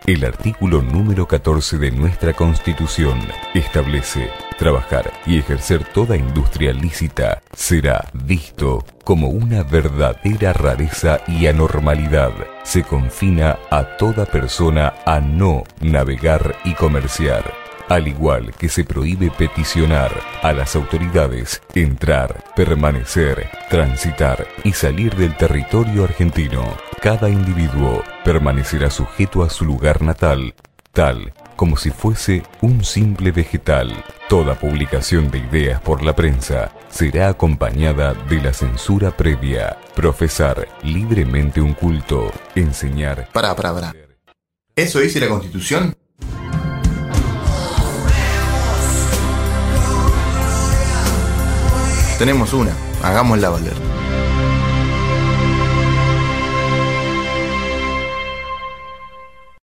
El artículo número 14 de nuestra Constitución establece: trabajar y ejercer toda industria lícita será visto como una verdadera rareza y anormalidad. Se confina a toda persona a no navegar y comerciar, al igual que se prohíbe peticionar a las autoridades, entrar, permanecer, transitar y salir del territorio argentino. Cada individuo permanecerá sujeto a su lugar natal, tal como si fuese un simple vegetal. Toda publicación de ideas por la prensa será acompañada de la censura previa. Profesar libremente un culto, enseñar... Pará. ¿Eso dice la Constitución? Tenemos una, hagámosla valer.